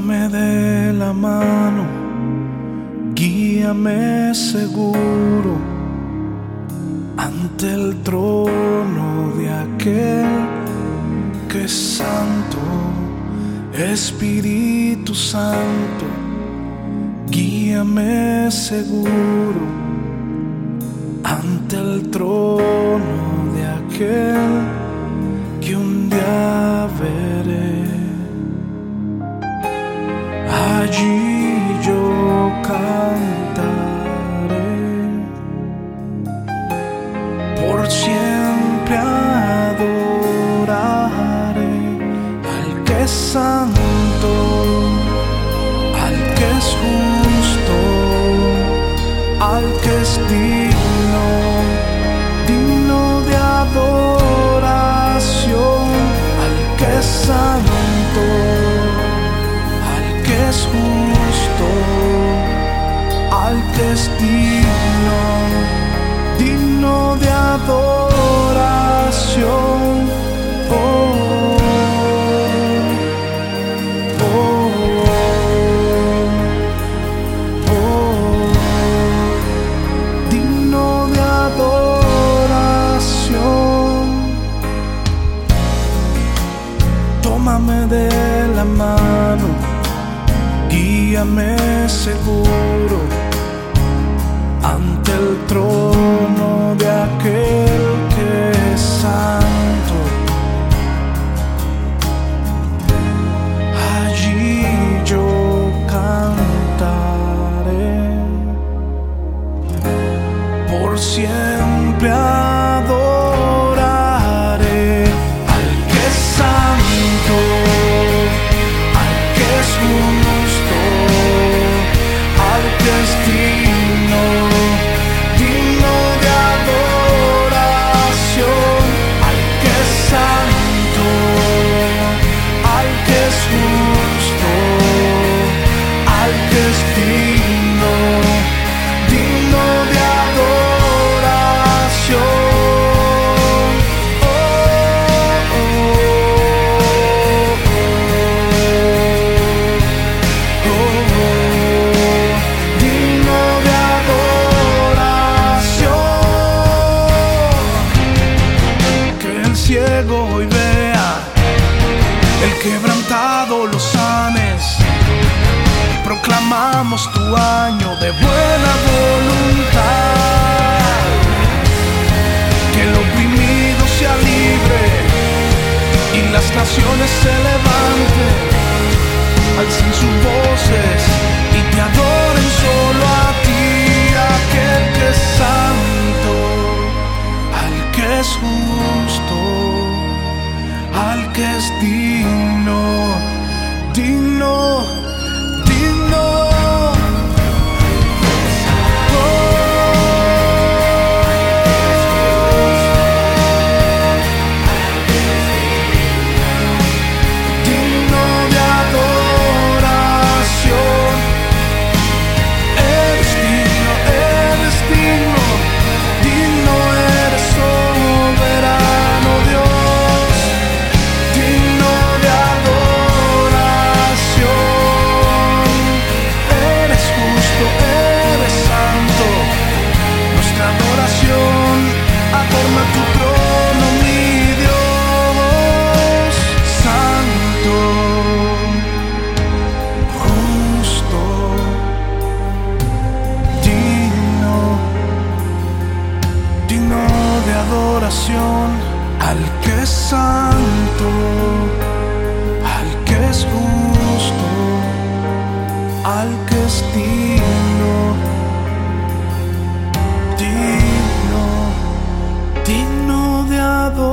Tómame de la mano, guíame seguro ante el trono de aquel que es santo. Espíritu Santo, guíame seguro ante el trono de aquel que un día veré. Allí yo cantaré, por siempre adoraré al que es santo, al que es justo, al que es digno, digno de adoración, al que es santo, es justo, al que es digno, digno de adoración. Oh, oh, oh, digno de adoración. Tómame de la mano, guíame seguro ante el trono de aquel que es santo. Allí yo cantaré, por siempre adoraré al que es santo, al que es justo, al que es digno, digno de adoración, al que es santo, al que es justo, al que es digno, digno de adoración. Hoy vea, el quebrantado lo sanes, proclamamos tu año de buena voluntad, que el oprimido sea libre y las naciones se levanten, alcen sus voces y te adoren solo a ti, aquel que es santo, al que es justo, al que es digno, digno, digno. Digno de adoración. Eres digno, eres digno, digno eres soberano Dios. Digno de adoración, eres justo, eres santo, nuestra adoración adorna tu trono, mi Dios. Santo, justo, digno, digno de adoración, al que es santo, al que es justo, al que es digno, digno, digno de adoración.